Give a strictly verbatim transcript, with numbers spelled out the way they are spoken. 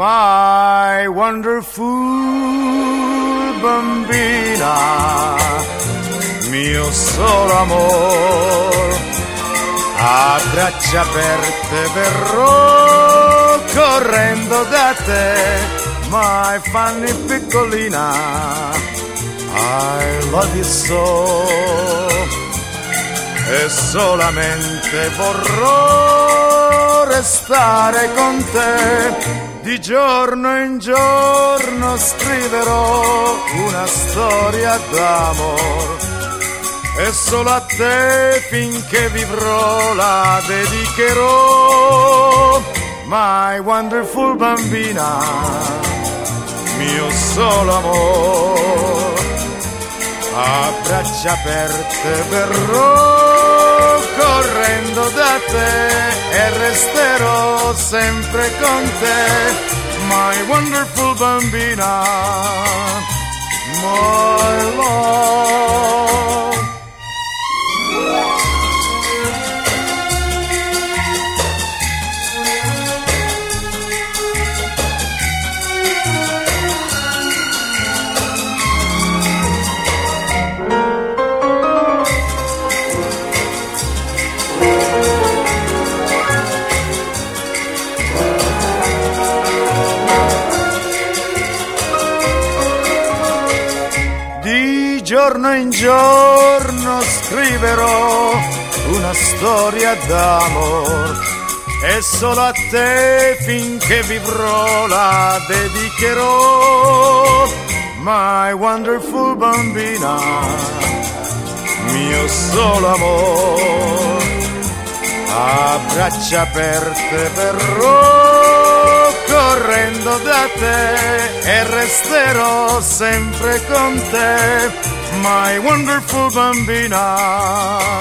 My wonderful bambina, mio solo amor, a braccia aperte verrò correndo da te, my Fanny piccolina, I love you so, e solamente vorrò restare con te. Di giorno in giorno scriverò una storia d'amor e solo a te finché vivrò la dedicherò. My wonderful bambina, mio solo amor, a braccia aperte verrò correndo da te e resterò sempre con te, my wonderful bambina, my love. Di giorno in giorno scriverò una storia d'amor e solo a te finché vivrò la dedicherò, my wonderful bambina, mio solo amor, a braccia aperte verrò correndo da te e resterò sempre con te, my wonderful bambina.